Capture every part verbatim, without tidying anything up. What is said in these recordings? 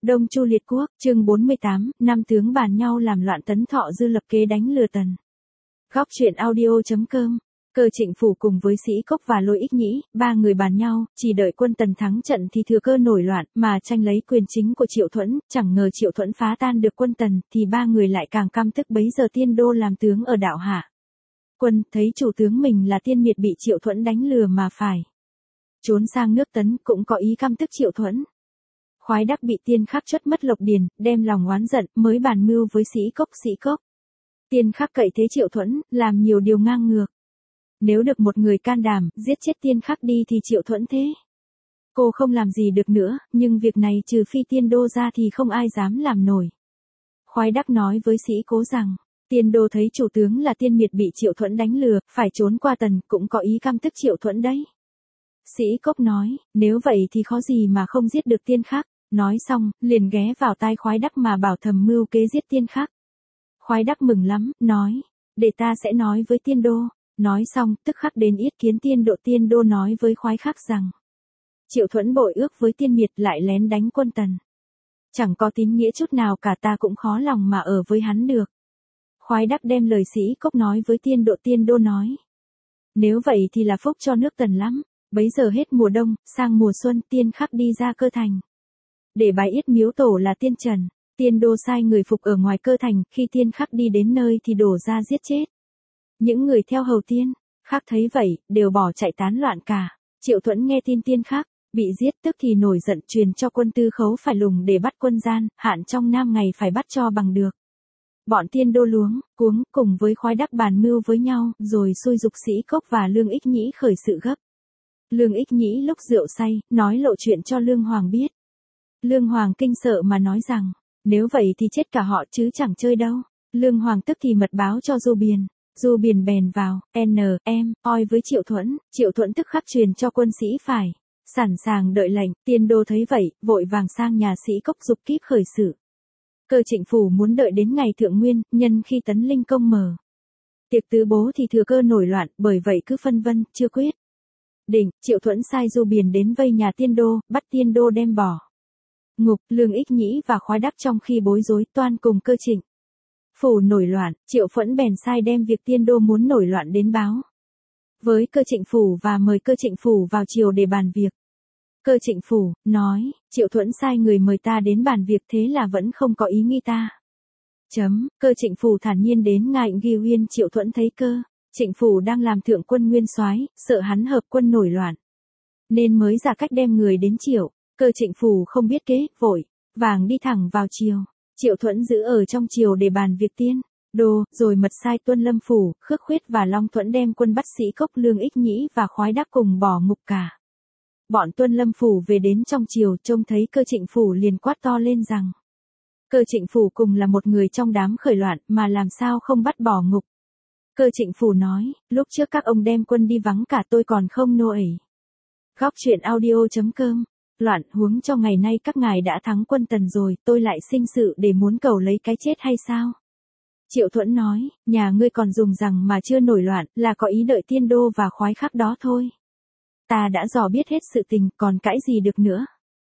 Đông Chu liệt quốc, chương bốn mươi tám, năm tướng bàn nhau làm loạn Tấn Thọ Dư lập kế đánh lừa Tần. Góc truyện audio.com. Cơ Trịnh Phủ cùng với Sĩ Cốc và Lôi Ích Nhĩ, ba người bàn nhau, chỉ đợi quân Tần thắng trận thì thừa cơ nổi loạn, mà tranh lấy quyền chính của Triệu Thuẫn, chẳng ngờ Triệu Thuẫn phá tan được quân Tần, thì ba người lại càng căm tức. Bấy giờ Tiên Đô làm tướng ở đạo Hạ Quân, thấy chủ tướng mình là Tiên Miệt bị Triệu Thuẫn đánh lừa mà phải trốn sang nước Tấn, cũng có ý căm tức Triệu Thuẫn. Khoái Đắc bị Tiên Khắc chất mất Lộc Điền, đem lòng oán giận, mới bàn mưu với Sĩ Cốc. Sĩ Cốc, Tiên Khắc cậy thế Triệu Thuẫn, làm nhiều điều ngang ngược. Nếu được một người can đảm, giết chết Tiên Khắc đi thì Triệu Thuẫn thế cô không làm gì được nữa, nhưng việc này trừ phi Tiên Đô ra thì không ai dám làm nổi. Khoái Đắc nói với Sĩ Cố rằng, Tiên Đô thấy chủ tướng là Tiên Miệt bị Triệu Thuẫn đánh lừa, phải trốn qua Tần, cũng có ý căm tức Triệu Thuẫn đấy. Sĩ Cốc nói, nếu vậy thì khó gì mà không giết được Tiên Khắc. Nói xong, liền ghé vào tai Khoái Đắc mà bảo thầm mưu kế giết Tiên Khắc. Khoái Đắc mừng lắm, nói, để ta sẽ nói với Tiên Đô. Nói xong, tức khắc đến yết kiến Tiên Độ. Tiên Đô nói với Khoái Khắc rằng, Triệu Thuẫn bội ước với Tiên Miệt lại lén đánh quân Tần. Chẳng có tín nghĩa chút nào cả, ta cũng khó lòng mà ở với hắn được. Khoái Đắc đem lời Sĩ Cốc nói với Tiên Độ. Tiên Đô nói, nếu vậy thì là phúc cho nước Tần lắm. Bấy giờ hết mùa đông, sang mùa xuân, Tiên Khắc đi ra Cơ Thành để bái yết miếu tổ là Tiên Trần. Tiên Đô sai người phục ở ngoài Cơ Thành, khi Tiên Khắc đi đến nơi thì đổ ra giết chết những người theo hầu Tiên Khắc. Thấy vậy, đều bỏ chạy tán loạn cả. Triệu Thuẫn nghe tin Tiên Khắc bị giết, tức thì nổi giận, truyền cho quân Tư Khấu phải lùng để bắt quân gian, hạn trong năm ngày phải bắt cho bằng được. Bọn Tiên Đô luống cuống cùng với Khoái Đắc bàn mưu với nhau, rồi xui giục Sĩ Cốc và Lương Ích Nhĩ khởi sự gấp. Lương Ích Nhĩ lúc rượu say, nói lộ chuyện cho Lương Hoàng biết. Lương Hoàng kinh sợ mà nói rằng, nếu vậy thì chết cả họ chứ chẳng chơi đâu. Lương Hoàng tức thì mật báo cho Du Biền. Du Biền bèn vào, n, em, oi với Triệu Thuẫn. Triệu Thuẫn tức khắc truyền cho quân sĩ phải sẵn sàng đợi lệnh. Tiên Đô thấy vậy, vội vàng sang nhà Sĩ Cốc giục kíp khởi sự. Cơ Trịnh Phủ muốn đợi đến ngày thượng nguyên, nhân khi Tấn Linh Công mở tiệc tứ bố thì thừa cơ nổi loạn, bởi vậy cứ phân vân, chưa quyết định. Triệu Thuẫn sai Du Biền đến vây nhà Tiên Đô, bắt Tiên Đô đem bỏ ngục. Lương Ích Nhĩ và Khoái Đắc trong khi bối rối toan cùng Cơ Trịnh Phủ nổi loạn. Triệu Thuẫn bèn sai đem việc Tiên Đô muốn nổi loạn đến báo với Cơ Trịnh Phủ và mời Cơ Trịnh Phủ vào triều để bàn việc. Cơ Trịnh Phủ nói, Triệu Thuẫn sai người mời ta đến bàn việc, thế là vẫn không có ý nghi ta. Chấm. Cơ Trịnh Phủ thản nhiên đến ngài Ghi Uyên. Triệu Thuẫn thấy Cơ Trịnh Phủ đang làm thượng quân nguyên soái, sợ hắn hợp quân nổi loạn, nên mới ra cách đem người đến Triệu. Cơ Trịnh Phủ không biết kế, vội vàng đi thẳng vào triều. Triệu Thuẫn giữ ở trong triều để bàn việc Tiên Đô, rồi mật sai Tuân Lâm Phủ, Khước Khuyết và Long Thuẫn đem quân bắt Sĩ Cốc, Lương Ích Nhĩ và Khoái Đắc cùng bỏ ngục cả. Bọn Tuân Lâm Phủ về đến trong triều, trông thấy Cơ Trịnh Phủ liền quát to lên rằng, Cơ Trịnh Phủ cùng là một người trong đám khởi loạn, mà làm sao không bắt bỏ ngục. Cơ Trịnh Phủ nói, lúc trước các ông đem quân đi vắng cả, tôi còn không nô ẩy. Góc truyện audio.com. Loạn huống cho ngày nay các ngài đã thắng quân Tần rồi, tôi lại sinh sự để muốn cầu lấy cái chết hay sao? Triệu Thuẫn nói, nhà ngươi còn dùng rằng mà chưa nổi loạn, là có ý đợi Tiên Đô và Khoái Khắc đó thôi. Ta đã dò biết hết sự tình, còn cãi gì được nữa.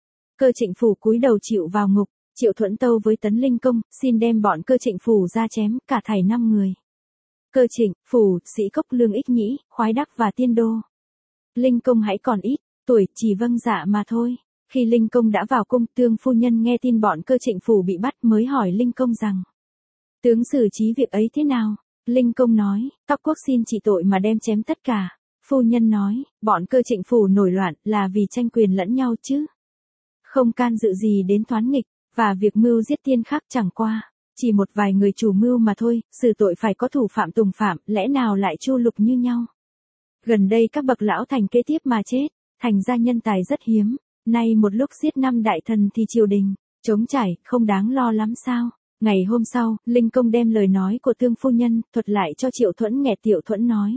Cơ Trịnh Phủ cúi đầu chịu vào ngục. Triệu Thuẫn tâu với Tấn Linh Công, xin đem bọn Cơ Trịnh Phủ ra chém, cả thảy năm người. Cơ Trịnh Phủ, Sĩ Cốc, Lương Ích Nhĩ, Khoái Đắc và Tiên Đô. Linh Công hãy còn ít tuổi, chỉ vâng dạ mà thôi. Khi Linh Công đã vào cung, Tương phu nhân nghe tin bọn Cơ Trịnh Phủ bị bắt, mới hỏi Linh Công rằng, tướng xử trí việc ấy thế nào? Linh Công nói, các quốc xin trị tội mà đem chém tất cả. Phu nhân nói, bọn Cơ Trịnh Phủ nổi loạn là vì tranh quyền lẫn nhau chứ không can dự gì đến thoán nghịch, và việc mưu giết Tiên Khắc chẳng qua chỉ một vài người chủ mưu mà thôi, xử tội phải có thủ phạm tùng phạm, lẽ nào lại chu lục như nhau. Gần đây các bậc lão thành kế tiếp mà chết, thành ra nhân tài rất hiếm, nay một lúc giết năm đại thần thì triều đình trống trải, không đáng lo lắm sao? Ngày hôm sau, Linh Công đem lời nói của Tương phu nhân thuật lại cho Triệu Thuẫn nghe. Triệu Thuẫn nói,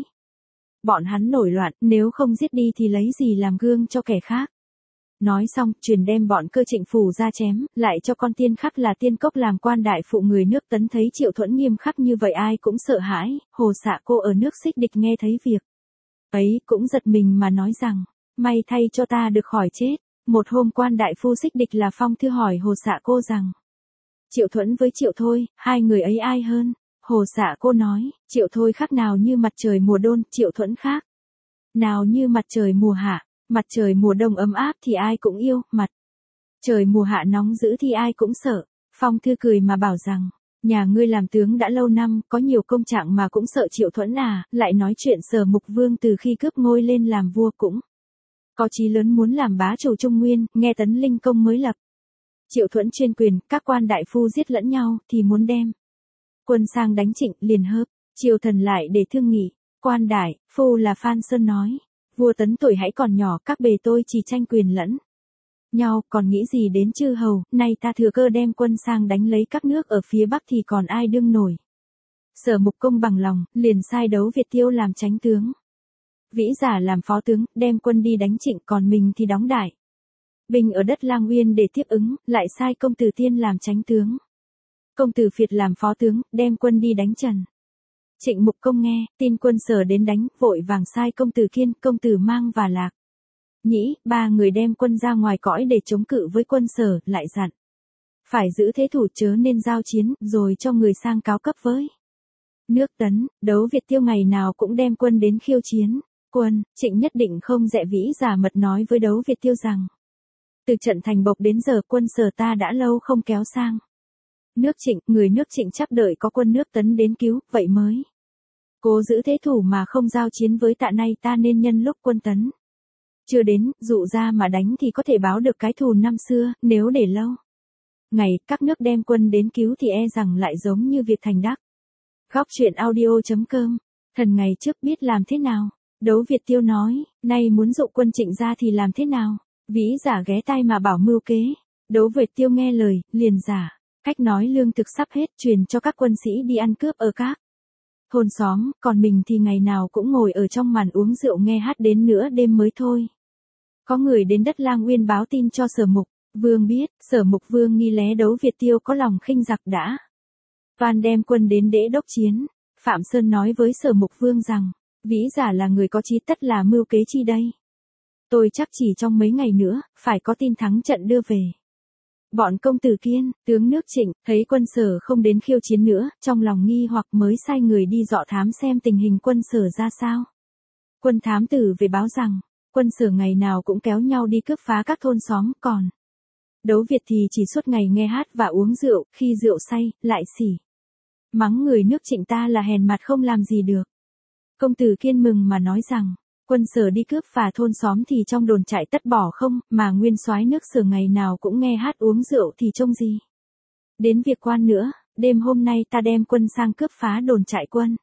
bọn hắn nổi loạn, nếu không giết đi thì lấy gì làm gương cho kẻ khác. Nói xong, truyền đem bọn Cơ Trịnh Phủ ra chém, lại cho con Tiên Khắc là Tiên Cốc làm quan đại phụ người nước Tấn. Thấy Triệu Thuẫn nghiêm khắc như vậy ai cũng sợ hãi. Hồ Xạ Cô ở nước Xích Địch nghe thấy việc ấy cũng giật mình mà nói rằng, may thay cho ta được khỏi chết. Một hôm quan đại phu xích địch là Phong Thư hỏi Hồ Xạ Cô rằng, Triệu Thuẫn với Triệu Thôi, hai người ấy ai hơn? Hồ Xạ Cô nói, Triệu Thôi khác nào như mặt trời mùa đông, Triệu Thuẫn khác nào như mặt trời mùa hạ, mặt trời mùa đông ấm áp thì ai cũng yêu, mặt trời mùa hạ nóng dữ thì ai cũng sợ. Phong Thư cười mà bảo rằng, nhà ngươi làm tướng đã lâu năm, có nhiều công trạng mà cũng sợ Triệu Thuẫn à, lại nói chuyện Sở Mục Vương từ khi cướp ngôi lên làm vua cũng có chí lớn muốn làm bá chủ Trung Nguyên, nghe Tấn Linh Công mới lập Triệu Thuẫn chuyên quyền, các quan đại phu giết lẫn nhau, thì muốn đem quân sang đánh Trịnh, liền hợp triều thần lại để thương nghị. Quan đại phu là Phan Sơn nói, vua Tấn tuổi hãy còn nhỏ, các bề tôi chỉ tranh quyền lẫn nhau, còn nghĩ gì đến chư hầu, nay ta thừa cơ đem quân sang đánh lấy các nước ở phía Bắc thì còn ai đương nổi. Sở Mục Công bằng lòng, liền sai Đấu Việt Tiêu làm chánh tướng, Vĩ Giả làm phó tướng, đem quân đi đánh Trịnh, còn mình thì đóng đại binh ở đất Lang Uyên để tiếp ứng, lại sai Công Tử Tiên làm chánh tướng, Công Tử Phiệt làm phó tướng, đem quân đi đánh Trần. Trịnh Mục Công nghe tin quân Sở đến đánh, vội vàng sai Công Tử Kiên, Công Tử Mang và Lạc Nhĩ, ba người đem quân ra ngoài cõi để chống cự với quân Sở, lại dặn phải giữ thế thủ chớ nên giao chiến, rồi cho người sang cáo cấp với nước Tấn. Đấu Việt Tiêu ngày nào cũng đem quân đến khiêu chiến quân, Trịnh nhất định không dẹ. Vĩ Giả mật nói với Đấu Việt Tiêu rằng, từ trận Thành Bộc đến giờ quân Sở ta đã lâu không kéo sang nước Trịnh, người nước Trịnh chắc đợi có quân nước Tấn đến cứu, vậy mới cố giữ thế thủ mà không giao chiến với tạ, nay ta nên nhân lúc quân Tấn chưa đến, dụ ra mà đánh thì có thể báo được cái thù năm xưa, nếu để lâu ngày các nước đem quân đến cứu thì e rằng lại giống như việc thành đắc. Góc truyện audio chấm com. Thần ngày trước biết làm thế nào? Đấu Việt Tiêu nói, nay muốn dụ quân Trịnh ra thì làm thế nào? Vĩ Giả ghé tai mà bảo mưu kế. Đấu Việt Tiêu nghe lời, liền giả cách nói lương thực sắp hết, truyền cho các quân sĩ đi ăn cướp ở các thôn xóm, còn mình thì ngày nào cũng ngồi ở trong màn uống rượu nghe hát đến nửa đêm mới thôi. Có người đến đất Lang Uyên báo tin cho Sở Mục Vương biết, Sở Mục Vương nghi lé Đấu Việt Tiêu có lòng khinh giặc đã toàn đem quân đến đễ đốc chiến. Phạm Sơn nói với Sở Mục Vương rằng, Vĩ Giả là người có chí, tất là mưu kế chi đây. Tôi chắc chỉ trong mấy ngày nữa, phải có tin thắng trận đưa về. Bọn Công Tử Kiên, tướng nước Trịnh, thấy quân Sở không đến khiêu chiến nữa, trong lòng nghi hoặc mới sai người đi dọ thám xem tình hình quân Sở ra sao. Quân thám tử về báo rằng, quân Sở ngày nào cũng kéo nhau đi cướp phá các thôn xóm, còn Đấu Việt thì chỉ suốt ngày nghe hát và uống rượu, khi rượu say, lại xỉ mắng người nước Trịnh ta là hèn mặt không làm gì được. Công Tử Kiên mừng mà nói rằng, quân Sở đi cướp phá thôn xóm thì trong đồn trại tất bỏ không, mà nguyên soái nước Sở ngày nào cũng nghe hát uống rượu thì trông gì đến việc quan nữa. Đêm hôm nay ta đem quân sang cướp phá đồn trại quân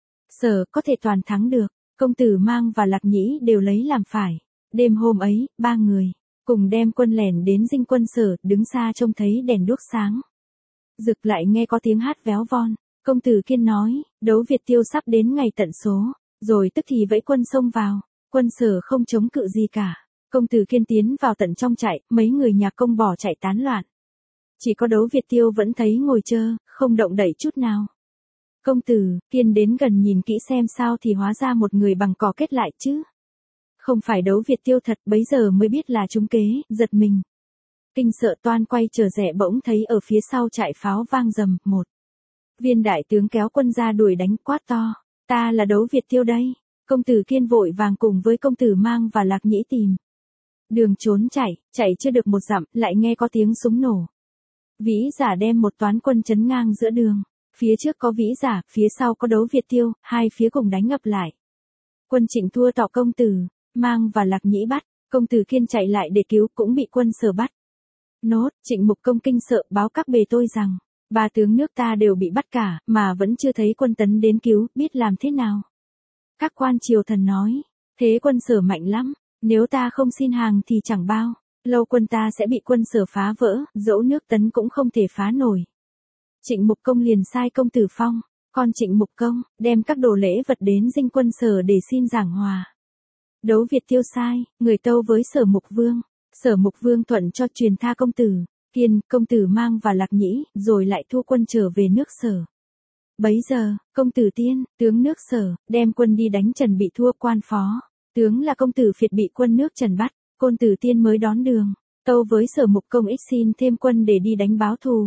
Sở, có thể toàn thắng được. Công Tử Mang và Lạc Nhĩ đều lấy làm phải. Đêm hôm ấy, ba người cùng đem quân lẻn đến dinh quân Sở, đứng xa trông thấy đèn đuốc sáng rực, lại nghe có tiếng hát véo von. Công Tử Kiên nói, Đấu Việt Tiêu sắp đến ngày tận số, rồi tức thì vẫy quân xông vào. Quân Sở không chống cự gì cả. Công Tử Kiên tiến vào tận trong trại, mấy người nhà công bỏ chạy tán loạn. Chỉ có Đấu Việt Tiêu vẫn thấy ngồi chơ, không động đậy chút nào. Công Tử Kiên đến gần nhìn kỹ xem sao thì hóa ra một người bằng cỏ kết lại chứ không phải Đấu Việt Tiêu thật, bấy giờ mới biết là trúng kế, giật mình kinh sợ toan quay trở rẽ, bỗng thấy ở phía sau trại pháo vang rầm, một viên đại tướng kéo quân ra đuổi đánh, quát to, ta là Đấu Việt Tiêu đây. Công Tử Kiên vội vàng cùng với Công Tử Mang và Lạc Nhĩ tìm đường trốn chạy, chạy chưa được một dặm, lại nghe có tiếng súng nổ. Vĩ Giả đem một toán quân chấn ngang giữa đường, phía trước có Vĩ Giả, phía sau có Đấu Việt Tiêu, hai phía cùng đánh ập lại. Quân Trịnh thua tọ Công Tử Mang và Lạc Nhĩ bắt. Công Tử Kiên chạy lại để cứu, cũng bị quân Sở bắt. Nốt, Trịnh Mục Công kinh sợ báo các bề tôi rằng, ba tướng nước ta đều bị bắt cả, mà vẫn chưa thấy quân Tấn đến cứu, biết làm thế nào. Các quan triều thần nói, thế quân Sở mạnh lắm, nếu ta không xin hàng thì chẳng bao lâu quân ta sẽ bị quân Sở phá vỡ, dẫu nước Tấn cũng không thể phá nổi. Trịnh Mục Công liền sai Công Tử Phong, con Trịnh Mục Công, đem các đồ lễ vật đến dinh quân Sở để xin giảng hòa. Đấu Việt Tiêu sai người tâu với Sở Mục Vương. Sở Mục Vương thuận cho truyền tha Công Tử Kiên, Công Tử Mang và Lạc Nhĩ, rồi lại thu quân trở về nước Sở. Bấy giờ, Công Tử Tiên, tướng nước Sở, đem quân đi đánh Trần bị thua, quan phó tướng là Công Tử Phiệt bị quân nước Trần bắt. Côn Tử Tiên mới đón đường, tâu với Sở Mục Công ít xin thêm quân để đi đánh báo thù.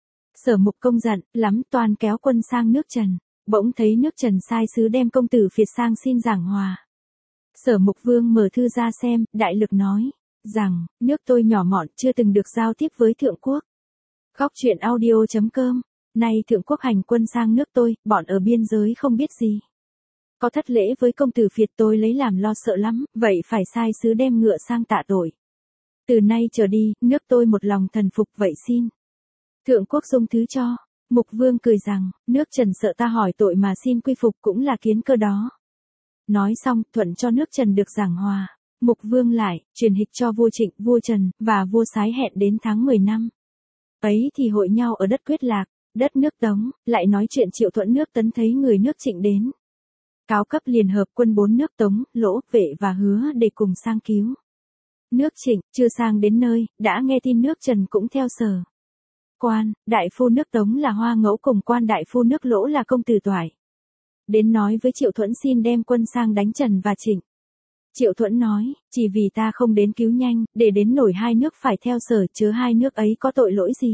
Sở Mục Công giận lắm, toàn kéo quân sang nước Trần, bỗng thấy nước Trần sai sứ đem công tử phiệt sang xin giảng hòa. Sở Mục Vương mở thư ra xem, đại lực nói rằng, nước tôi nhỏ mọn chưa từng được giao tiếp với thượng quốc. Góc truyện audio chấm com, nay thượng quốc hành quân sang nước tôi, bọn ở biên giới không biết gì. Có thất lễ với công tử phiệt tôi lấy làm lo sợ lắm, vậy phải sai sứ đem ngựa sang tạ tội. Từ nay trở đi, nước tôi một lòng thần phục vậy xin. Thượng quốc dung thứ cho. Mục Vương cười rằng, nước Trần sợ ta hỏi tội mà xin quy phục cũng là kiến cơ đó. Nói xong, thuận cho nước Trần được giảng hòa. Mục Vương lại, truyền hịch cho vua Trịnh, vua Trần, và vua Sái hẹn đến tháng mười năm. Ấy thì hội nhau ở đất Quyết Lạc, đất nước Tống, lại nói chuyện Triệu Thuận nước Tấn thấy người nước Trịnh đến. Cáo cấp liền hợp quân bốn nước Tống, Lỗ, Vệ và Hứa để cùng sang cứu. Nước Trịnh, chưa sang đến nơi, đã nghe tin nước Trần cũng theo Sở. Quan, đại phu nước Tống là Hoa Ngẫu cùng quan đại phu nước Lỗ là Công Tử Toại. Đến nói với Triệu Thuận xin đem quân sang đánh Trần và Trịnh. Triệu Thuận nói, chỉ vì ta không đến cứu nhanh, để đến nổi hai nước phải theo Sở, chớ hai nước ấy có tội lỗi gì.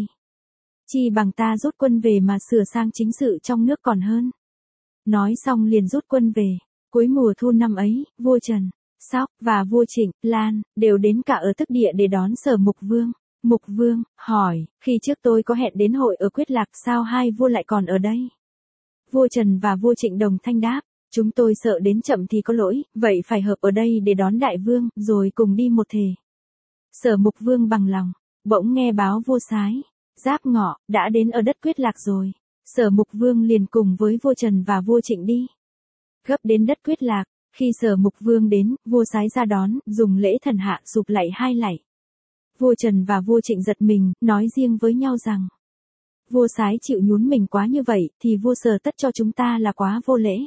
Chi bằng ta rút quân về mà sửa sang chính sự trong nước còn hơn. Nói xong liền rút quân về. Cuối mùa thu năm ấy, vua Trần, Sóc và vua Trịnh, Lan, đều đến cả ở tức địa để đón Sở Mục Vương. Mục Vương, hỏi, khi trước tôi có hẹn đến hội ở Quyết Lạc sao hai vua lại còn ở đây? Vua Trần và vua Trịnh đồng thanh đáp, chúng tôi sợ đến chậm thì có lỗi, vậy phải hợp ở đây để đón đại vương, rồi cùng đi một thể. Sở Mục Vương bằng lòng, bỗng nghe báo vua Sái, Giáp Ngọ, đã đến ở đất Quyết Lạc rồi. Sở Mục Vương liền cùng với vua Trần và vua Trịnh đi. Gấp đến đất Quyết Lạc, khi Sở Mục Vương đến, vua Sái ra đón, dùng lễ thần hạ sụp lạy hai lạy. Vua Trần và vua Trịnh giật mình, nói riêng với nhau rằng, vua Sái chịu nhún mình quá như vậy, thì vua Sở tất cho chúng ta là quá vô lễ.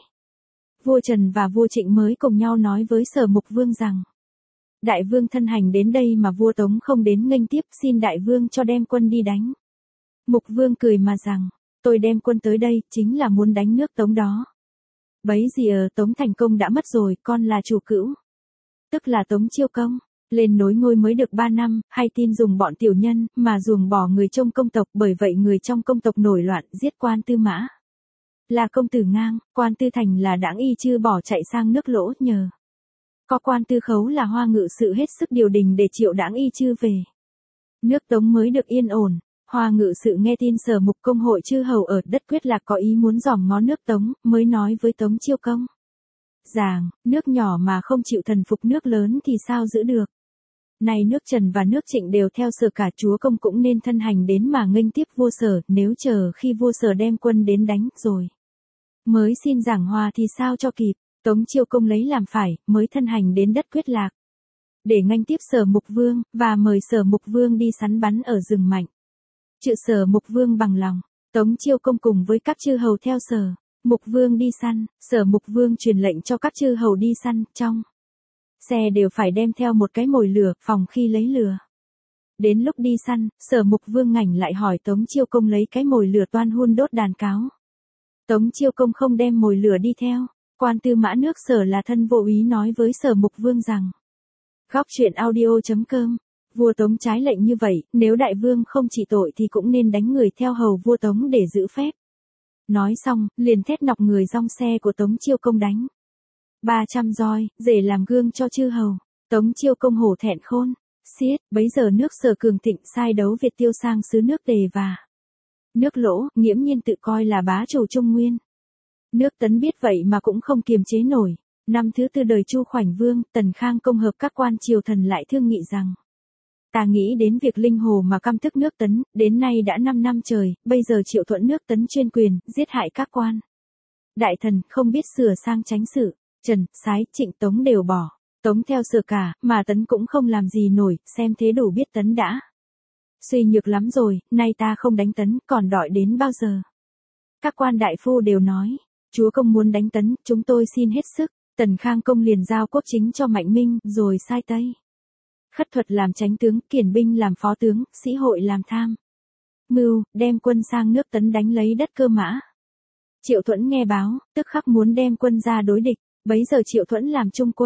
Vua Trần và vua Trịnh mới cùng nhau nói với Sở Mục Vương rằng, đại vương thân hành đến đây mà vua Tống không đến nghênh tiếp, xin đại vương cho đem quân đi đánh. Mục Vương cười mà rằng, tôi đem quân tới đây, chính là muốn đánh nước Tống đó. Bấy gì ở Tống thành công đã mất rồi, con là chủ cữu. Tức là Tống Chiêu Công. Lên nối ngôi mới được ba năm, hay tin dùng bọn tiểu nhân, mà ruồng bỏ người trong công tộc, bởi vậy người trong công tộc nổi loạn, giết quan Tư Mã. Là công tử Ngang, quan Tư Thành là Đãng Y Chư bỏ chạy sang nước Lỗ nhờ. Có quan Tư Khấu là Hoa ngự sự hết sức điều đình để triệu Đãng Y Chư về. Nước Tống mới được yên ổn, Hoa ngự sự nghe tin Sở Mục Công hội chư hầu ở đất Quyết Lạc có ý muốn dòm ngó nước Tống, mới nói với Tống Chiêu Công rằng, nước nhỏ mà không chịu thần phục nước lớn thì sao giữ được. Này nước Trần và nước Trịnh đều theo Sở cả, chúa công cũng nên thân hành đến mà nghênh tiếp vua Sở, nếu chờ khi vua Sở đem quân đến đánh rồi mới xin giảng hòa thì sao cho kịp. Tống Chiêu Công lấy làm phải, mới thân hành đến đất Quyết Lạc để nghênh tiếp Sở Mục Vương, và mời Sở Mục Vương đi săn bắn ở rừng Mạnh. Chự Sở Mục Vương bằng lòng, Tống Chiêu Công cùng với các chư hầu theo Sở Mục Vương đi săn. Sở Mục Vương truyền lệnh cho các chư hầu đi săn, trong xe đều phải đem theo một cái mồi lửa, phòng khi lấy lửa. Đến lúc đi săn, Sở Mục Vương ngảnh lại hỏi Tống Chiêu Công lấy cái mồi lửa toan hun đốt đàn cáo. Tống Chiêu Công không đem mồi lửa đi theo. Quan Tư Mã nước Sở là thân vô úy nói với Sở Mục Vương rằng, góc truyện audio chấm com, vua Tống trái lệnh như vậy, nếu đại vương không trị tội thì cũng nên đánh người theo hầu vua Tống để giữ phép. Nói xong, liền thét nọc người dong xe của Tống Chiêu Công đánh. ba trăm roi, để làm gương cho chư hầu. Tống Chiêu Công hổ thẹn khôn, xiết, bấy giờ nước Sở cường thịnh sai đấu Việt tiêu sang xứ nước Tề và nước Lỗ, nghiễm nhiên tự coi là bá chủ Trung Nguyên. Nước Tấn biết vậy mà cũng không kiềm chế nổi. Năm thứ tư đời Chu Khoảnh Vương, Tần Khang công hợp các quan triều thần lại thương nghị rằng, ta nghĩ đến việc linh hồ mà căm tức nước Tấn, đến nay đã năm năm trời, bây giờ Triệu Thuận nước Tấn chuyên quyền, giết hại các quan đại thần, không biết sửa sang chánh sự. Trần, Sái, Trịnh, Tống đều bỏ. Tống theo Sở cả, mà Tấn cũng không làm gì nổi, xem thế đủ biết Tấn đã suy nhược lắm rồi, nay ta không đánh Tấn, còn đợi đến bao giờ. Các quan đại phu đều nói, chúa công muốn đánh Tấn, chúng tôi xin hết sức. Tần Khang công liền giao quốc chính cho Mạnh Minh, rồi sai Tây Khất Thuật làm chánh tướng, Kiển Binh làm phó tướng, Sĩ Hội làm tham mưu, đem quân sang nước Tấn đánh lấy đất Cơ Mã. Triệu Thuẫn nghe báo, tức khắc muốn đem quân ra đối địch. Bấy giờ Triệu Thuẫn làm trung quân,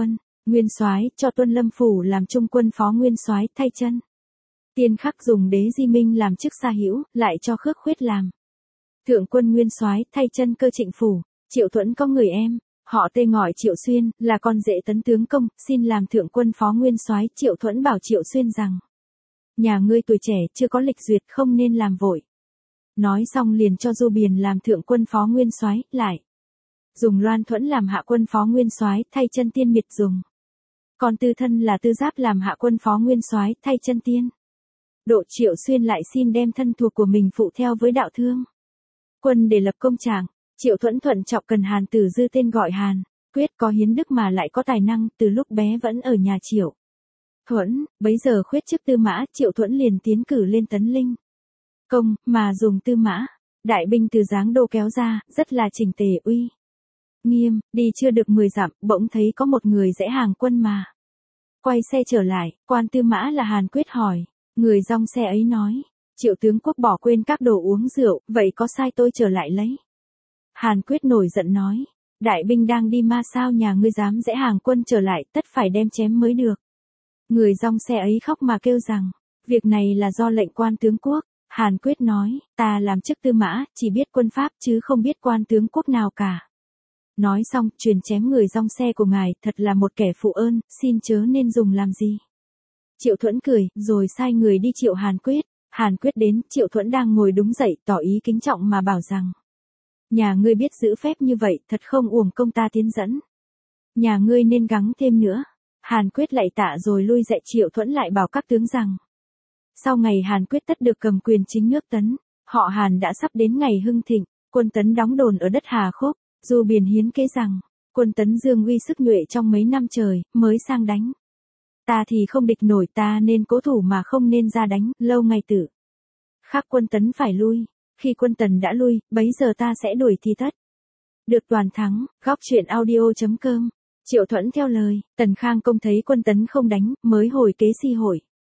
Nguyên soái cho Tuân Lâm phủ làm trung quân phó nguyên soái thay chân. Tiên Khắc dùng Đế Di Minh làm chức xa hữu, lại cho Khước Khuyết làm thượng quân nguyên soái thay chân Cơ Trịnh phủ. Triệu Thuẫn có người em, họ tên gọi Triệu Xuyên, là con rể Tấn tướng công, xin làm thượng quân phó nguyên soái. Triệu Thuẫn bảo Triệu Xuyên rằng, nhà ngươi tuổi trẻ chưa có lịch duyệt, không nên làm vội. Nói xong liền cho Du Biền làm thượng quân phó nguyên soái, lại dùng Loan Thuẫn làm hạ quân phó nguyên soái thay chân Tiên Miệt dùng. Còn Tư Thân là Tư Giáp làm hạ quân phó nguyên soái thay chân Tiên Độ. Triệu Xuyên lại xin đem thân thuộc của mình phụ theo với Đạo Thương quân để lập công trạng. Triệu Thuẫn thuận trọng cần Hàn Tử Dư, tên gọi Hàn Quyết, có hiến đức mà lại có tài năng, từ lúc bé vẫn ở nhà Triệu Thuẫn. Bấy giờ khuyết chức Tư Mã, Triệu Thuẫn liền tiến cử lên Tấn Linh công, mà dùng Tư Mã. Đại binh từ Giáng Đô kéo ra, rất là chỉnh tề uy nghiêm. Đi chưa được mười dặm, bỗng thấy có một người rẽ hàng quân mà quay xe trở lại. Quan Tư Mã là Hàn Quyết hỏi. Người dòng xe ấy nói, Triệu tướng quốc bỏ quên các đồ uống rượu, vậy có sai tôi trở lại lấy? Hàn Quyết nổi giận nói, đại binh đang đi ma sao nhà ngươi dám rẽ hàng quân trở lại, tất phải đem chém mới được. Người dòng xe ấy khóc mà kêu rằng, việc này là do lệnh quan tướng quốc. Hàn Quyết nói, ta làm chức Tư Mã, chỉ biết quân pháp chứ không biết quan tướng quốc nào cả. Nói xong, truyền chém người dòng xe của ngài, thật là một kẻ phụ ơn, xin chớ nên dùng làm gì. Triệu Thuẫn cười, rồi sai người đi triệu Hàn Quyết. Hàn Quyết đến, Triệu Thuẫn đang ngồi đúng dậy, tỏ ý kính trọng mà bảo rằng, nhà ngươi biết giữ phép như vậy, thật không uổng công ta tiến dẫn. Nhà ngươi nên gắng thêm nữa. Hàn Quyết lạy tạ rồi lui dậy. Triệu Thuẫn lại bảo các tướng rằng, sau ngày Hàn Quyết tất được cầm quyền chính nước Tấn, họ Hàn đã sắp đến ngày hưng thịnh. Quân Tấn đóng đồn ở đất Hà Khúc. Du Biền hiến kế rằng, quân Tấn dương uy sức nhuệ trong mấy năm trời, mới sang đánh. Ta thì không địch nổi, ta nên cố thủ mà không nên ra đánh, lâu ngày tử khắc quân Tấn phải lui. Khi quân Tần đã lui, bấy giờ ta sẽ đuổi thì tất được toàn thắng. Góc truyện audio chấm com. Triệu Thuẫn theo lời, Tần Khang Công thấy quân Tấn không đánh, mới hồi kế si hội.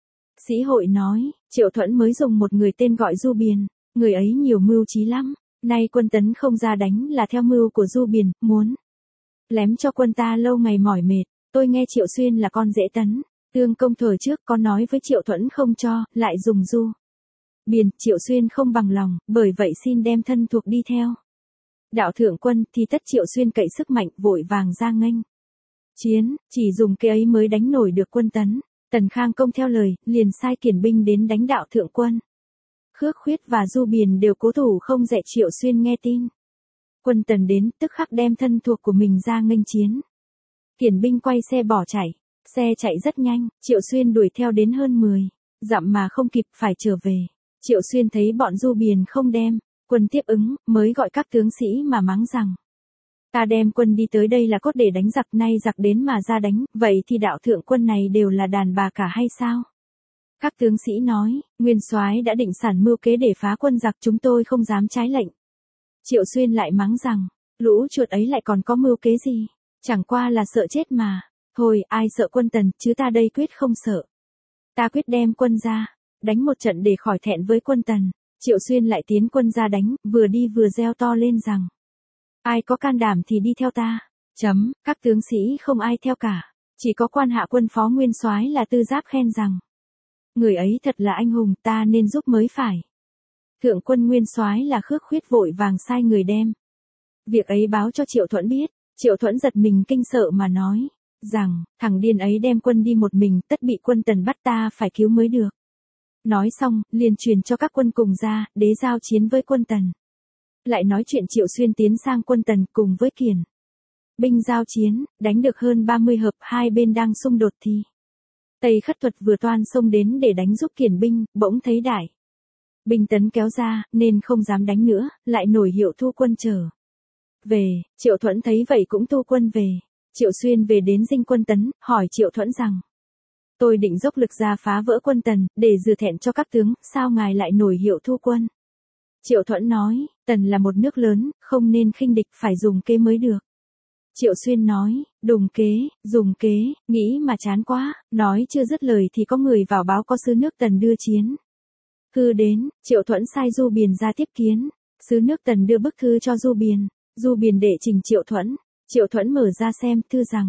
Sĩ hội nói, Triệu Thuẫn mới dùng một người tên gọi Du Biền, người ấy nhiều mưu trí lắm. Nay quân Tấn không ra đánh là theo mưu của Du Biền, muốn lém cho quân ta lâu ngày mỏi mệt. Tôi nghe Triệu Xuyên là con rể Tấn Tương Công thời trước có nói với Triệu Thuẫn không cho, lại dùng Du Biền. Triệu Xuyên không bằng lòng, bởi vậy xin đem thân thuộc đi theo Đạo thượng quân, thì tất Triệu Xuyên cậy sức mạnh, vội vàng ra nghênh chiến, chỉ dùng cái ấy mới đánh nổi được quân Tấn. Tần Khang Công theo lời, liền sai kiển binh đến đánh Đạo thượng quân. Khước Khuyết và Du Biền đều cố thủ không dạy. Triệu Xuyên nghe tin quân Tần đến, tức khắc đem thân thuộc của mình ra nghênh chiến. Kiển binh quay xe bỏ chạy, xe chạy rất nhanh. Triệu Xuyên đuổi theo đến hơn mười dặm mà không kịp, phải trở về. Triệu Xuyên thấy bọn Du Biền không đem quân tiếp ứng, mới gọi các tướng sĩ mà mắng rằng, ta đem quân đi tới đây là cốt để đánh giặc, nay giặc đến mà ra đánh, vậy thì Đạo thượng quân này đều là đàn bà cả hay sao? Các tướng sĩ nói, nguyên soái đã định sản mưu kế để phá quân giặc, chúng tôi không dám trái lệnh. Triệu Xuyên lại mắng rằng, lũ chuột ấy lại còn có mưu kế gì, chẳng qua là sợ chết mà. Thôi, ai sợ quân Tần, chứ ta đây quyết không sợ. Ta quyết đem quân ra đánh một trận để khỏi thẹn với quân Tần. Triệu Xuyên lại tiến quân ra đánh, vừa đi vừa reo to lên rằng, ai có can đảm thì đi theo ta. Chấm. Các tướng sĩ không ai theo cả, chỉ có quan hạ quân phó nguyên soái là Tư Giáp khen rằng, người ấy thật là anh hùng, ta nên giúp mới phải. Thượng quân nguyên soái là Khước Khuyết vội vàng sai người đem việc ấy báo cho Triệu Thuẫn biết. Triệu Thuẫn giật mình kinh sợ mà nói rằng, thằng điên ấy đem quân đi một mình, tất bị quân Tần bắt, ta phải cứu mới được. Nói xong, liền truyền cho các quân cùng ra, đế giao chiến với quân Tần. Lại nói chuyện Triệu Xuyên tiến sang quân Tần cùng với kiển binh giao chiến, đánh được hơn ba mươi hợp, hai bên đang xung đột thì Tây Khất Thuật vừa toan xông đến để đánh giúp kiển binh, bỗng thấy đại binh Tấn kéo ra, nên không dám đánh nữa, lại nổi hiệu thu quân trở về. Triệu Thuẫn thấy vậy cũng thu quân về. Triệu Xuyên về đến dinh quân Tấn, hỏi Triệu Thuẫn rằng, tôi định dốc lực ra phá vỡ quân Tần, để rửa thẹn cho các tướng, sao ngài lại nổi hiệu thu quân? Triệu Thuẫn nói, Tần là một nước lớn, không nên khinh địch, phải dùng kế mới được. Triệu Xuyên nói, đùng kế, dùng kế, nghĩ mà chán quá. Nói chưa dứt lời thì có người vào báo có sứ nước Tần đưa chiến thư đến. Triệu Thuẫn sai Du Biền ra tiếp kiến. Sứ nước Tần đưa bức thư cho Du Biền. Du Biền đệ trình Triệu Thuẫn. Triệu Thuẫn mở ra xem thư rằng,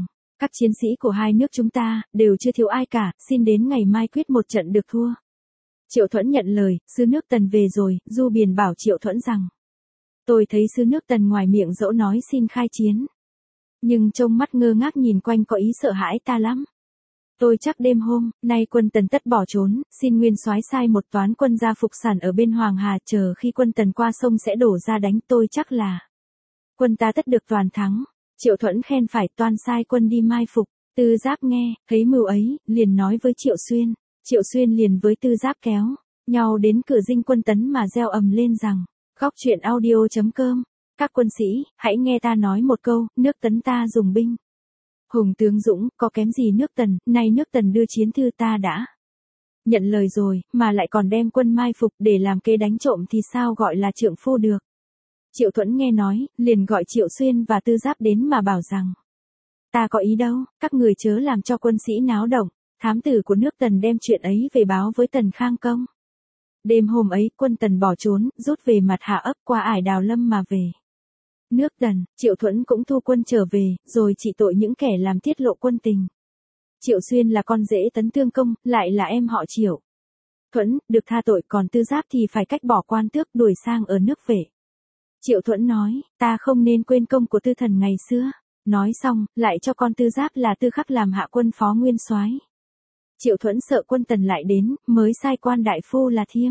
Các chiến sĩ của hai nước chúng ta, đều chưa thiếu ai cả, xin đến ngày mai quyết một trận được thua. Triệu Thuẫn nhận lời, sư nước Tần về rồi, Du Biền bảo Triệu Thuẫn rằng. Tôi thấy sư nước Tần ngoài miệng dỗ nói xin khai chiến. Nhưng trông mắt ngơ ngác nhìn quanh có ý sợ hãi ta lắm. Tôi chắc đêm hôm, nay quân Tần tất bỏ trốn, xin nguyên soái sai một toán quân ra phục sản ở bên Hoàng Hà, chờ khi quân Tần qua sông sẽ đổ ra đánh, tôi chắc là quân ta tất được toàn thắng. Triệu Thuẫn khen phải, toan sai quân đi mai phục. Tư Giáp nghe, thấy mưu ấy, liền nói với Triệu Xuyên. Triệu Xuyên liền với Tư Giáp kéo nhau đến cửa dinh quân Tấn mà reo ầm lên rằng, góc truyện audio chấm com, các quân sĩ, hãy nghe ta nói một câu, nước Tấn ta dùng binh hùng tướng dũng, có kém gì nước Tần, nay nước Tần đưa chiến thư ta đã nhận lời rồi, mà lại còn đem quân mai phục để làm kế đánh trộm thì sao gọi là trượng phu được. Triệu Thuẫn nghe nói, liền gọi Triệu Xuyên và Tư Giáp đến mà bảo rằng, ta có ý đâu, các người chớ làm cho quân sĩ náo động. Thám tử của nước Tần đem chuyện ấy về báo với Tần Khang Công. Đêm hôm ấy, quân Tần bỏ trốn, rút về mặt Hạ ấp qua ải Đào Lâm mà về. Nước Tần, Triệu Thuẫn cũng thu quân trở về, rồi trị tội những kẻ làm tiết lộ quân tình. Triệu Xuyên là con rể Tấn Tương Công, lại là em họ Triệu. Thuẫn, được tha tội, còn Tư Giáp thì phải cách bỏ quan tước đuổi sang ở nước Vệ. Triệu Thuẫn nói, ta không nên quên công của Tư Thần ngày xưa. Nói xong, lại cho con Tư Giáp là Tư Khắc làm hạ quân phó nguyên soái. Triệu Thuẫn sợ quân Tần lại đến, mới sai quan đại phu là Thiêm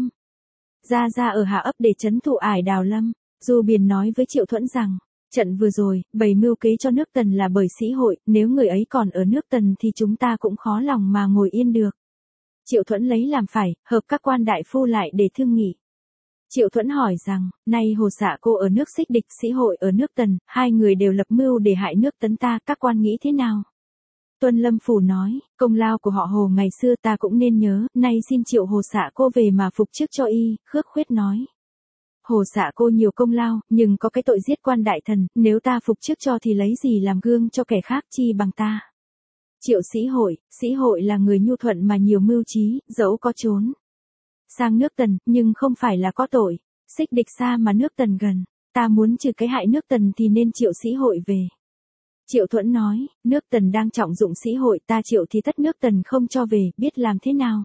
ra ra ở Hạ ấp để trấn thủ ải Đào Lâm. Du Biền nói với Triệu Thuẫn rằng, trận vừa rồi, bày mưu kế cho nước Tần là bởi sĩ hội, nếu người ấy còn ở nước Tần thì chúng ta cũng khó lòng mà ngồi yên được. Triệu Thuẫn lấy làm phải, hợp các quan đại phu lại để thương nghị. Triệu Thuẫn hỏi rằng, nay Hồ Xạ Cô ở nước Xích địch, sĩ hội ở nước Tần, hai người đều lập mưu để hại nước Tấn ta, các quan nghĩ thế nào? Tuân Lâm Phủ nói, công lao của họ Hồ ngày xưa ta cũng nên nhớ, nay xin triệu Hồ Xạ Cô về mà phục chức cho y. Khước Khuyết nói, Hồ Xạ Cô nhiều công lao, nhưng có cái tội giết quan đại thần, nếu ta phục chức cho thì lấy gì làm gương cho kẻ khác chi bằng ta. Triệu Sĩ Hội, Sĩ Hội là người nhu thuận mà nhiều mưu trí, dẫu có trốn sang nước Tần, nhưng không phải là có tội. Xích địch xa mà nước Tần gần, ta muốn trừ cái hại nước Tần thì nên Triệu Sĩ Hội về. Triệu Thuẫn nói, nước Tần đang trọng dụng sĩ hội, ta Triệu thì tất nước Tần không cho về, biết làm thế nào?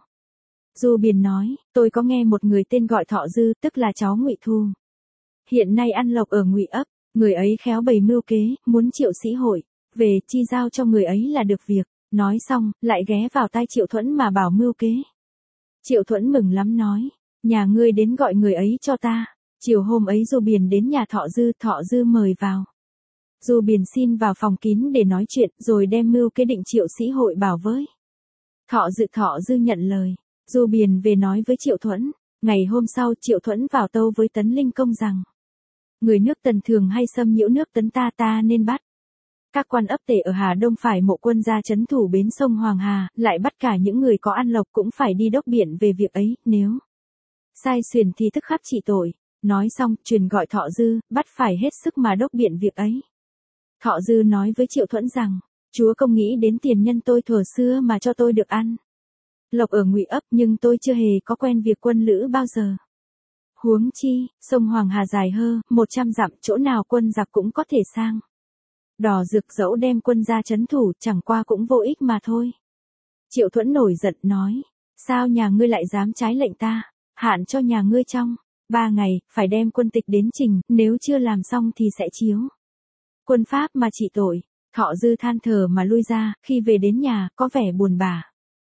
Du Biền nói, tôi có nghe một người tên gọi Thọ Dư, tức là cháu Ngụy Thu. Hiện nay ăn lộc ở Ngụy ấp, người ấy khéo bày mưu kế, muốn Triệu Sĩ Hội về, chi giao cho người ấy là được việc. Nói xong, lại ghé vào tai Triệu Thuẫn mà bảo mưu kế. Triệu Thuẫn mừng lắm nói, nhà ngươi đến gọi người ấy cho ta. Chiều hôm ấy Du Biền đến nhà Thọ Dư, Thọ Dư mời vào. Du Biền xin vào phòng kín để nói chuyện, rồi đem mưu kế định Triệu Sĩ Hội bảo với. Thọ Dự Thọ Dư nhận lời. Du Biền về nói với Triệu Thuẫn. Ngày hôm sau Triệu Thuẫn vào tâu với Tấn Linh Công rằng, người nước Tần thường hay xâm nhiễu nước Tấn ta ta nên bắt. Các quan ấp tể ở Hà Đông phải mộ quân ra trấn thủ bến sông Hoàng Hà, lại bắt cả những người có ăn lộc cũng phải đi đốc biện về việc ấy, nếu sai xuyền thì tức khắc trị tội. Nói xong, truyền gọi Thọ Dư, bắt phải hết sức mà đốc biện việc ấy. Thọ Dư nói với Triệu Thuẫn rằng, chúa công nghĩ đến tiền nhân tôi thuở xưa mà cho tôi được ăn lộc ở Ngụy ấp, nhưng tôi chưa hề có quen việc quân lữ bao giờ. Huống chi, sông Hoàng Hà dài hơ, một trăm dặm, chỗ nào quân giặc cũng có thể sang. Đò rực dẫu đem quân ra trấn thủ, chẳng qua cũng vô ích mà thôi. Triệu Thuẫn nổi giận nói, sao nhà ngươi lại dám trái lệnh ta, hạn cho nhà ngươi trong ba ngày, phải đem quân tịch đến trình, nếu chưa làm xong thì sẽ chiếu quân pháp mà trị tội. Thọ Dư than thở mà lui ra, khi về đến nhà, có vẻ buồn bã.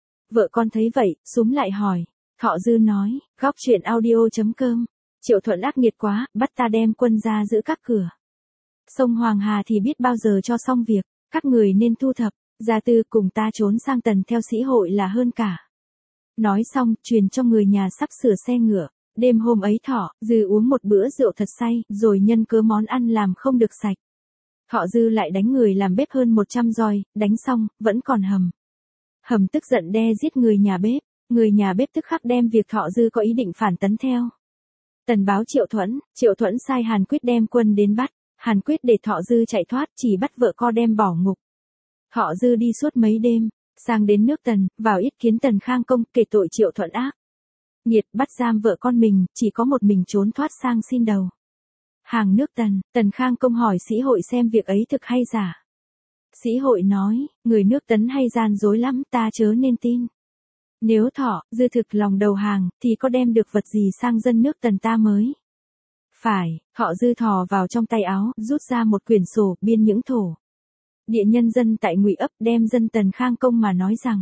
Vợ con thấy vậy, súm lại hỏi. Thọ Dư nói, góc truyện audio chấm com, Triệu Thuẫn ác nghiệt quá, bắt ta đem quân ra giữ các cửa sông Hoàng Hà thì biết bao giờ cho xong việc, các người nên thu thập, gia tư cùng ta trốn sang Tần theo sĩ hội là hơn cả. Nói xong, truyền cho người nhà sắp sửa xe ngựa. Đêm hôm ấy Thọ Dư uống một bữa rượu thật say, rồi nhân cớ món ăn làm không được sạch. Thọ Dư lại đánh người làm bếp hơn một trăm roi, đánh xong, vẫn còn hầm. Hầm tức giận đe giết người nhà bếp, người nhà bếp tức khắc đem việc Thọ Dư có ý định phản tấn theo. Tần báo Triệu Thuẫn, Triệu Thuẫn sai Hàn Quyết đem quân đến bắt, Hàn Quyết để Thọ Dư chạy thoát, chỉ bắt vợ con đem bỏ ngục. Thọ Dư đi suốt mấy đêm, sang đến nước Tần, vào yết kiến Tần Khang Công, kể tội Triệu Thuẫn ác nghiệt, bắt giam vợ con mình, chỉ có một mình trốn thoát sang xin đầu hàng nước Tần. Tần Khang Công hỏi sĩ hội xem việc ấy thực hay giả. Sĩ Hội nói, người nước Tấn hay gian dối lắm, ta chớ nên tin. Nếu Thọ Dư thực lòng đầu hàng, thì có đem được vật gì sang dân nước Tần ta mới? Phải, Thọ Dư thò vào trong tay áo, rút ra một quyển sổ, biên những thổ địa nhân dân tại Ngụy Ấp, đem dân Tần Khang Công mà nói rằng: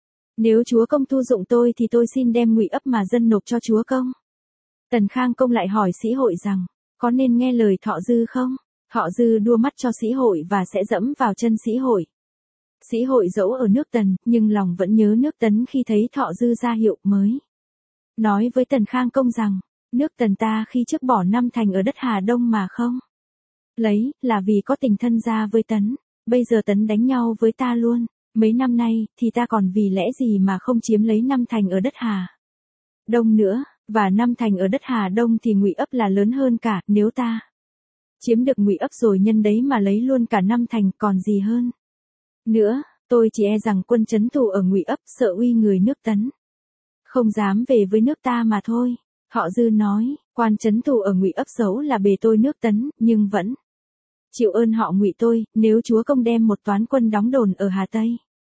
nếu chúa công thu dụng tôi thì tôi xin đem Ngụy Ấp mà dân nộp cho chúa công. Tần Khang Công lại hỏi Sĩ Hội rằng, có nên nghe lời Thọ Dư không? Thọ Dư đua mắt cho Sĩ Hội và sẽ dẫm vào chân Sĩ Hội. Sĩ Hội dẫu ở nước Tần, nhưng lòng vẫn nhớ nước Tấn, khi thấy Thọ Dư ra hiệu mới nói với Tần Khang Công rằng, nước Tần ta khi trước bỏ năm thành ở đất Hà Đông mà không lấy, là vì có tình thân gia với Tấn. Bây giờ Tấn đánh nhau với ta luôn, mấy năm nay, thì ta còn vì lẽ gì mà không chiếm lấy năm thành ở đất Hà Đông nữa, và năm thành ở đất Hà Đông thì Ngụy Ấp là lớn hơn cả, nếu ta chiếm được Ngụy Ấp rồi nhân đấy mà lấy luôn cả năm thành còn gì hơn. Nữa, tôi chỉ e rằng quân trấn thủ ở Ngụy Ấp sợ uy người nước Tấn, không dám về với nước ta mà thôi. Thọ Dư nói, quan trấn thủ ở Ngụy Ấp dẫu là bề tôi nước Tấn, nhưng vẫn chịu ơn họ Ngụy tôi, nếu chúa công đem một toán quân đóng đồn ở Hà Tây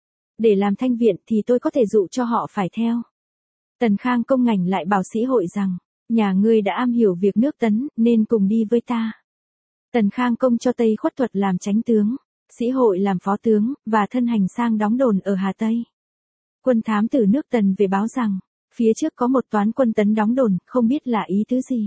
để làm thanh viện thì tôi có thể dụ cho họ phải theo. Tần Khang Công ngảnh lại bảo Sĩ Hội rằng, nhà ngươi đã am hiểu việc nước Tấn, nên cùng đi với ta. Tần Khang Công cho Tây Khuất Thuật làm chánh tướng, Sĩ Hội làm phó tướng, và thân hành sang đóng đồn ở Hà Tây. Quân thám tử nước Tần về báo rằng, phía trước có một toán quân Tấn đóng đồn, không biết là ý tứ gì.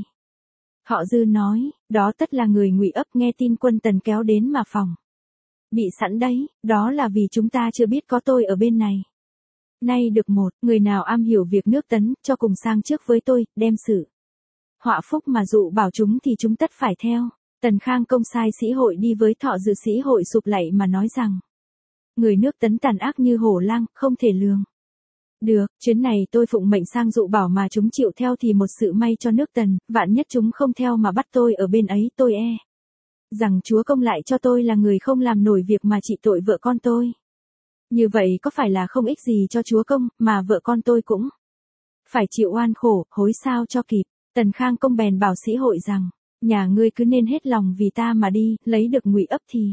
Thọ Dư nói, đó tất là người Ngụy Ấp nghe tin quân Tần kéo đến mà phòng bị sẵn đấy, đó là vì chúng ta chưa biết có tôi ở bên này. Nay được một, người nào am hiểu việc nước Tấn, cho cùng sang trước với tôi, đem sự họa phúc mà dụ bảo chúng thì chúng tất phải theo. Tần Khang Công sai Sĩ Hội đi với Thọ Dư. Sĩ Hội sụp lạy mà nói rằng, người nước Tấn tàn ác như hổ lang, không thể lường được, chuyến này tôi phụng mệnh sang dụ bảo mà chúng chịu theo thì một sự may cho nước Tần, vạn nhất chúng không theo mà bắt tôi ở bên ấy, tôi e rằng chúa công lại cho tôi là người không làm nổi việc mà trị tội vợ con tôi. Như vậy có phải là không ích gì cho chúa công, mà vợ con tôi cũng phải chịu oan khổ, hối sao cho kịp. Tần Khang Công bèn bảo Sĩ Hội rằng, nhà ngươi cứ nên hết lòng vì ta mà đi, lấy được Ngụy Ấp thì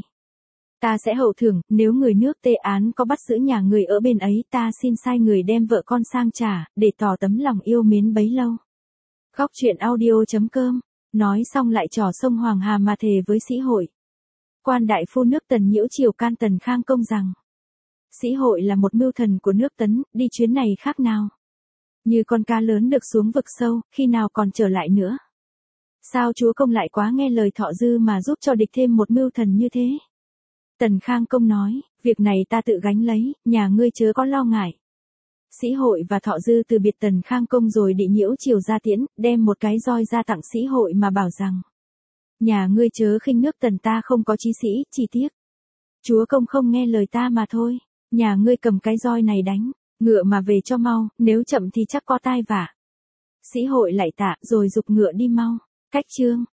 ta sẽ hậu thưởng, nếu người nước Tây Án có bắt giữ nhà người ở bên ấy, ta xin sai người đem vợ con sang trả, để tỏ tấm lòng yêu mến bấy lâu. Góc truyện audio chấm com. Nói xong lại trỏ sông Hoàng Hà mà thề với Sĩ Hội. Quan đại phu nước Tần nhiễu chiều can Tần Khang Công rằng, Sĩ Hội là một mưu thần của nước Tấn, đi chuyến này khác nào như con cá lớn được xuống vực sâu, khi nào còn trở lại nữa. Sao chúa công lại quá nghe lời Thọ Dư mà giúp cho địch thêm một mưu thần như thế? Tần Khang Công nói, việc này ta tự gánh lấy, nhà ngươi chớ có lo ngại. Sĩ Hội và Thọ Dư từ biệt Tần Khang Công rồi định nhiễu chiều ra tiễn, đem một cái roi ra tặng Sĩ Hội mà bảo rằng, nhà ngươi chớ khinh nước Tần ta không có chí sĩ, chỉ tiếc chúa công không nghe lời ta mà thôi, nhà ngươi cầm cái roi này đánh ngựa mà về cho mau, nếu chậm thì chắc có tai vạ. Sĩ Hội lại tạ, rồi giục ngựa đi mau. Cách chương